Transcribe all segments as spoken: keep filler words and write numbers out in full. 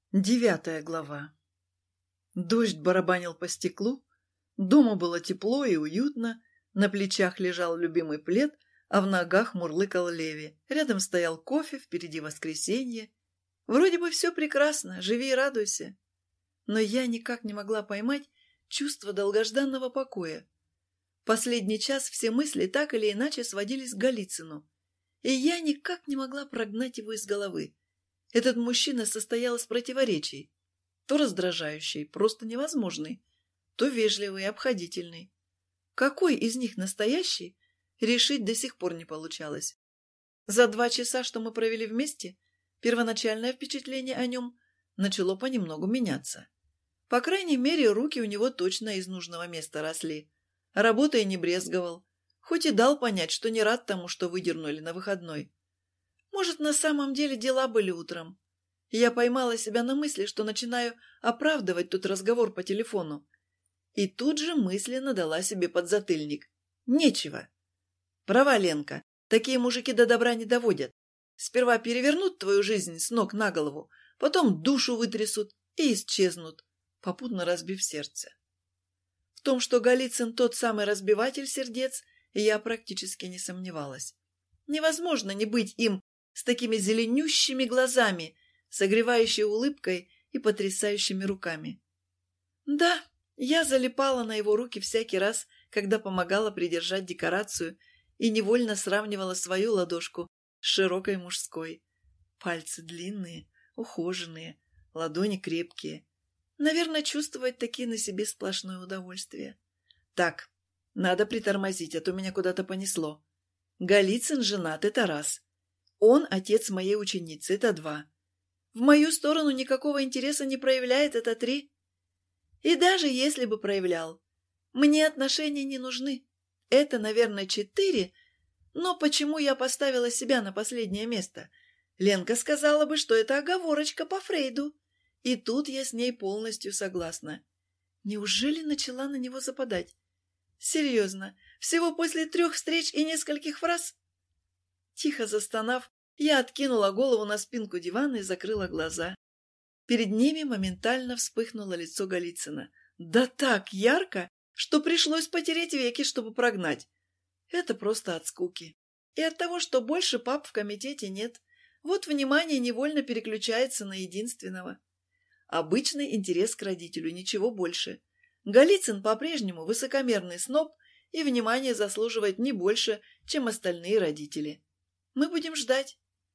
Девятая глава. Дождь барабанил по стеклу, дома было тепло и уютно, на плечах лежал любимый плед, а в ногах мурлыкал Леви. Рядом стоял кофе, впереди воскресенье. Вроде бы все прекрасно, живи и радуйся. Но я никак не могла поймать чувство долгожданного покоя. Последний час все мысли так или иначе сводились к Голицыну, и я никак не могла прогнать его из головы. Этот мужчина состоял из противоречий. То раздражающий, просто невозможный, то вежливый, обходительный. Какой из них настоящий, решить до сих пор не получалось. За два часа, что мы провели вместе, первоначальное впечатление о нем начало понемногу меняться. По крайней мере, руки у него точно из нужного места росли. Работой не брезговал, хоть и дал понять, что не рад тому, что выдернули на выходной. Может, на самом деле дела были утром. Я поймала себя на мысли, что начинаю оправдывать тот разговор по телефону. И тут же мысленно дала себе подзатыльник. Нечего. Права, Ленка, такие мужики до добра не доводят. Сперва перевернут твою жизнь с ног на голову, потом душу вытрясут и исчезнут, попутно разбив сердце. В том, что Голицын тот самый разбиватель сердец, я практически не сомневалась. Невозможно не быть им с такими зеленющими глазами, согревающей улыбкой и потрясающими руками. Да, я залипала на его руки всякий раз, когда помогала придержать декорацию и невольно сравнивала свою ладошку с широкой мужской. Пальцы длинные, ухоженные, ладони крепкие. Наверное, чувствовать такие на себе сплошное удовольствие. Так, надо притормозить, а то меня куда-то понесло. Голицын женат, это раз. Он отец моей ученицы, это два. В мою сторону никакого интереса не проявляет, это три. И даже если бы проявлял, мне отношения не нужны. Это, наверное, четыре, но почему я поставила себя на последнее место? Ленка сказала бы, что это оговорочка по Фрейду. И тут я с ней полностью согласна. Неужели начала на него западать? Серьезно, всего после трех встреч и нескольких фраз? Тихо застонав, я откинула голову на спинку дивана и закрыла глаза. Перед ними моментально вспыхнуло лицо Голицына. Да так ярко, что пришлось потереть веки, чтобы прогнать. Это просто от скуки. И от того, что больше пап в комитете нет. Вот внимание невольно переключается на единственного. Обычный интерес к родителю, ничего больше. Голицын по-прежнему высокомерный сноб и внимание заслуживает не больше, чем остальные родители. Мы будем ждать.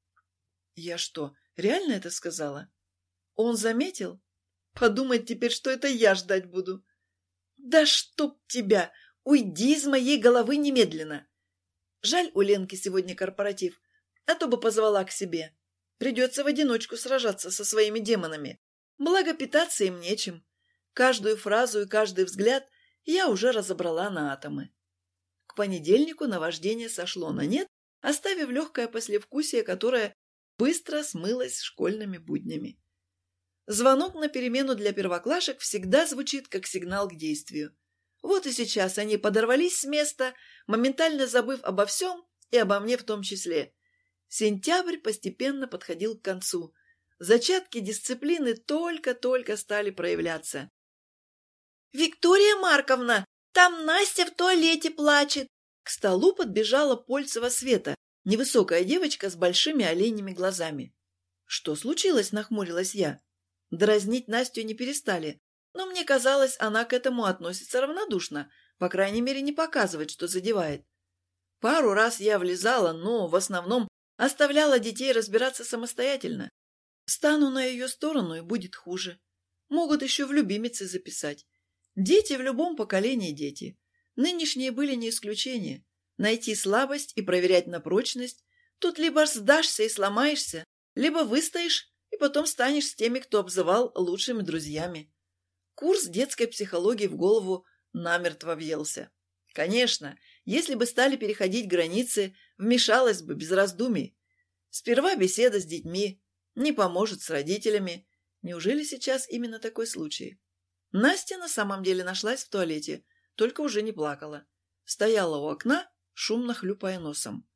Я что, реально это сказала? Он заметил? Подумает теперь, что это я ждать буду. Да чтоб тебя! Уйди из моей головы немедленно! Жаль, у Ленки сегодня корпоратив, а то бы позвала к себе. Придется в одиночку сражаться со своими демонами. Благо питаться им нечем. Каждую фразу и каждый взгляд я уже разобрала на атомы. К понедельнику наваждение сошло на нет, оставив легкое послевкусие, которое быстро смылось школьными буднями. Звонок на перемену для первоклашек всегда звучит как сигнал к действию. Вот и сейчас они подорвались с места, моментально забыв обо всем и обо мне в том числе. Сентябрь постепенно подходил к концу. Зачатки дисциплины только-только стали проявляться. «Виктория Марковна, там Настя в туалете плачет!» К столу подбежала Польцева Света, невысокая девочка с большими оленьими глазами. «Что случилось?» – нахмурилась я. Дразнить Настю не перестали, но мне казалось, она к этому относится равнодушно, по крайней мере не показывает, что задевает. Пару раз я влезала, но в основном оставляла детей разбираться самостоятельно. Стану на ее сторону, и будет хуже. Могут еще в любимицы записать. Дети в любом поколении дети. Нынешние были не исключение. Найти слабость и проверять на прочность. Тут либо сдашься и сломаешься, либо выстоишь и потом станешь с теми, кто обзывал лучшими друзьями. Курс детской психологии в голову намертво въелся. Конечно, если бы стали переходить границы, вмешалась бы без раздумий. Сперва беседа с детьми, не поможет с родителями. Неужели сейчас именно такой случай? Настя на самом деле нашлась в туалете, только уже не плакала. Стояла у окна, шумно хлюпая носом.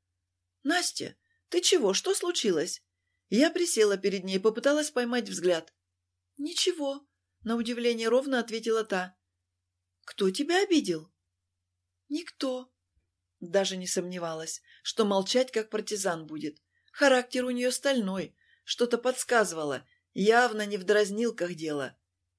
«Настя, ты чего? Что случилось?» Я присела перед ней, попыталась поймать взгляд. «Ничего», — на удивление ровно ответила та. «Кто тебя обидел?» «Никто». Даже не сомневалась, что молчать как партизан будет. Характер у нее стальной, что-то подсказывало, явно не в дразнилках дело.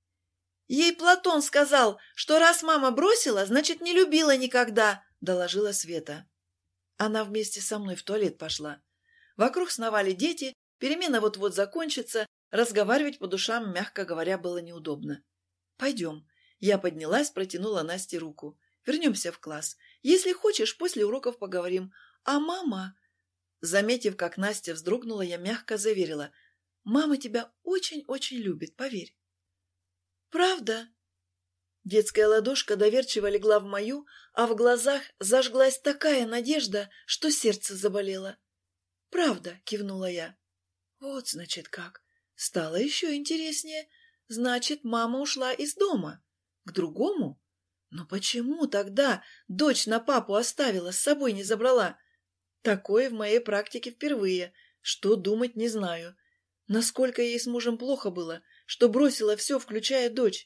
«Ей Платон сказал, что раз мама бросила, значит, не любила никогда», — доложила Света. Она вместе со мной в туалет пошла. Вокруг сновали дети, перемена вот-вот закончится, разговаривать по душам, мягко говоря, было неудобно. «Пойдем». Я поднялась, протянула Насте руку. «Вернемся в класс. Если хочешь, после уроков поговорим. А мама...» Заметив, как Настя вздрогнула, я мягко заверила. «Мама тебя очень-очень любит, поверь». «Правда?» Детская ладошка доверчиво легла в мою, а в глазах зажглась такая надежда, что сердце заболело. «Правда», — кивнула я. «Вот, значит, как. Стало еще интереснее. Значит, мама ушла из дома. К другому? Но почему тогда дочь на папу оставила, с собой не забрала? Такое в моей практике впервые. Что думать, не знаю. Насколько ей с мужем плохо было, что бросила все, включая дочь».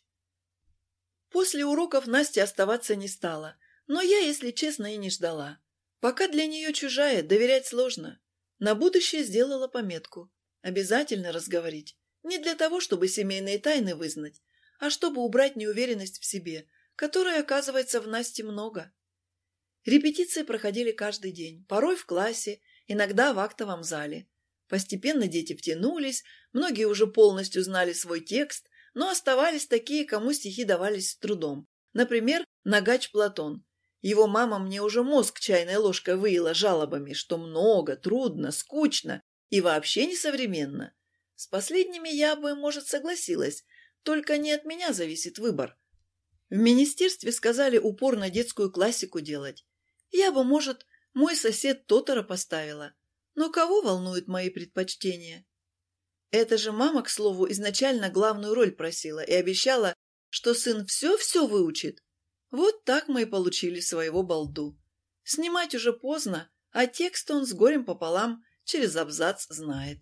После уроков Настя оставаться не стала, но я, если честно, и не ждала. Пока для нее чужая, доверять сложно. На будущее сделала пометку. Обязательно разговорить. Не для того, чтобы семейные тайны вызнать, а чтобы убрать неуверенность в себе, которой, оказывается, в Насте много. Репетиции проходили каждый день, порой в классе, иногда в актовом зале. Постепенно дети втянулись, многие уже полностью знали свой текст, но оставались такие, кому стихи давались с трудом. Например, Нагач Платон. Его мама мне уже мозг чайной ложкой выила жалобами, что много, трудно, скучно и вообще несовременно. С последними я бы, может, согласилась, только не от меня зависит выбор. В министерстве сказали упорно детскую классику делать. Я бы, может, мой сосед Тотара поставила. Но кого волнуют мои предпочтения? Эта же мама, к слову, изначально главную роль просила и обещала, что сын все-все выучит. Вот так мы и получили своего балду. Снимать уже поздно, а текст он с горем пополам через абзац знает.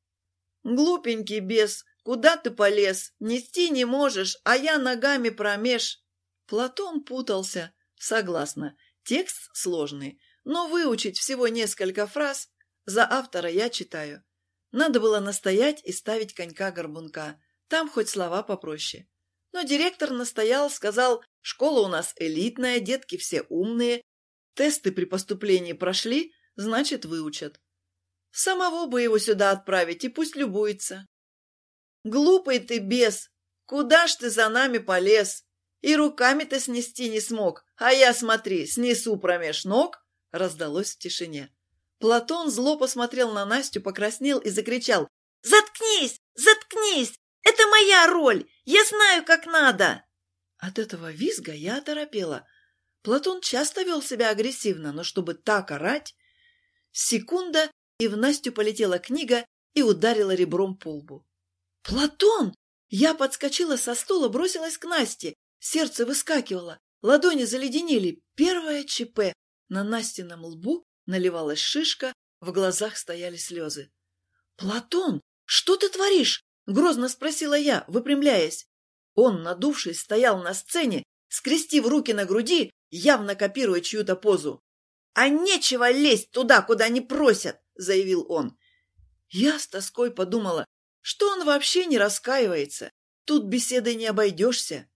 «Глупенький бес, куда ты полез? Нести не можешь, а я ногами промеж». Платон путался. Согласна, текст сложный, но выучить всего несколько фраз. За автора я читаю. Надо было настоять и ставить конька-горбунка. Там хоть слова попроще. Но директор настоял, сказал, школа у нас элитная, детки все умные. Тесты при поступлении прошли, значит, выучат. Самого бы его сюда отправить, и пусть любуется. «Глупый ты бес! Куда ж ты за нами полез? И руками-то снести не смог, а я, смотри, снесу промеж ног!» Раздалось в тишине. Платон зло посмотрел на Настю, покраснел и закричал: «Заткнись! Заткнись! Это моя роль! Я знаю, как надо!» От этого визга я оторопела. Платон часто вел себя агрессивно, но чтобы так орать... Секунда, и в Настю полетела книга и ударила ребром по лбу. «Платон!» Я подскочила со стула, бросилась к Насте. Сердце выскакивало, ладони заледенели. Первое ЧП. На Настином лбу наливалась шишка, в глазах стояли слезы. «Платон, что ты творишь?» — грозно спросила я, выпрямляясь. Он, надувшись, стоял на сцене, скрестив руки на груди, явно копируя чью-то позу. «А нечего лезть туда, куда не просят!» — заявил он. Я с тоской подумала, что он вообще не раскаивается. Тут беседой не обойдешься.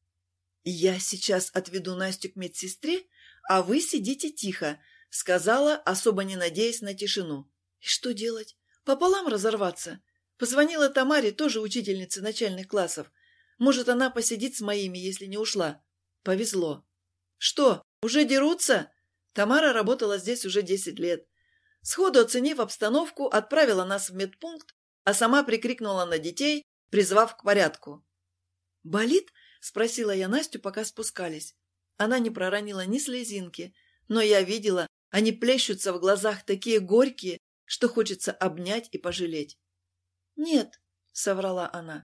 «Я сейчас отведу Настю к медсестре, а вы сидите тихо», — сказала, особо не надеясь на тишину. И что делать? Пополам разорваться? Позвонила Тамаре, тоже учительнице начальных классов. Может, она посидит с моими, если не ушла. Повезло. Что, уже дерутся? Тамара работала здесь уже десять лет. Сходу оценив обстановку, отправила нас в медпункт, а сама прикрикнула на детей, призвав к порядку. «Болит?» — спросила я Настю, пока спускались. Она не проронила ни слезинки, но я видела, они плещутся в глазах такие горькие, что хочется обнять и пожалеть. «Нет», — соврала она.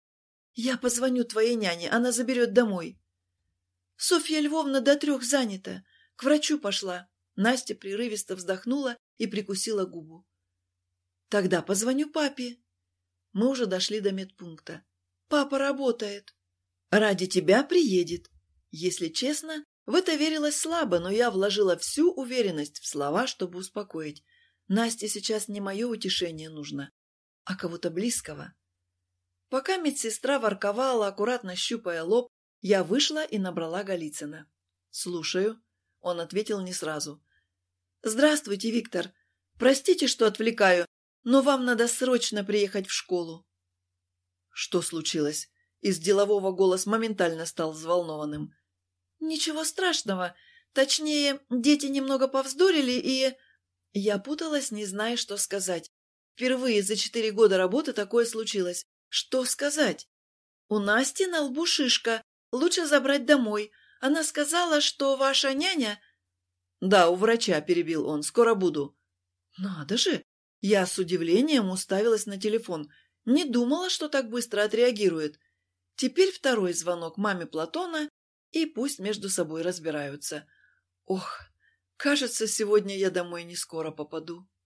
«Я позвоню твоей няне, она заберет домой». «Софья Львовна до трех занята. К врачу пошла». Настя прерывисто вздохнула и прикусила губу. «Тогда позвоню папе». Мы уже дошли до медпункта. Папа работает. Ради тебя приедет. Если честно, в это верилось слабо, но я вложила всю уверенность в слова, чтобы успокоить. Насте сейчас не мое утешение нужно, а кого-то близкого. Пока медсестра ворковала, аккуратно щупая лоб, я вышла и набрала Голицына. «Слушаю», — он ответил не сразу. «Здравствуйте, Виктор. Простите, что отвлекаю, но вам надо срочно приехать в школу». «Что случилось?» Из делового голос моментально стал взволнованным. «Ничего страшного. Точнее, дети немного повздорили и...» Я путалась, не зная, что сказать. Впервые за четыре года работы такое случилось. Что сказать? «У Насти на лбу шишка. Лучше забрать домой. Она сказала, что ваша няня...» «Да, у врача», — перебил он. «Скоро буду». «Надо же!» Я с удивлением уставилась на телефон. Не думала, что так быстро отреагирует. Теперь второй звонок маме Платона, и пусть между собой разбираются. Ох, кажется, сегодня я домой не скоро попаду.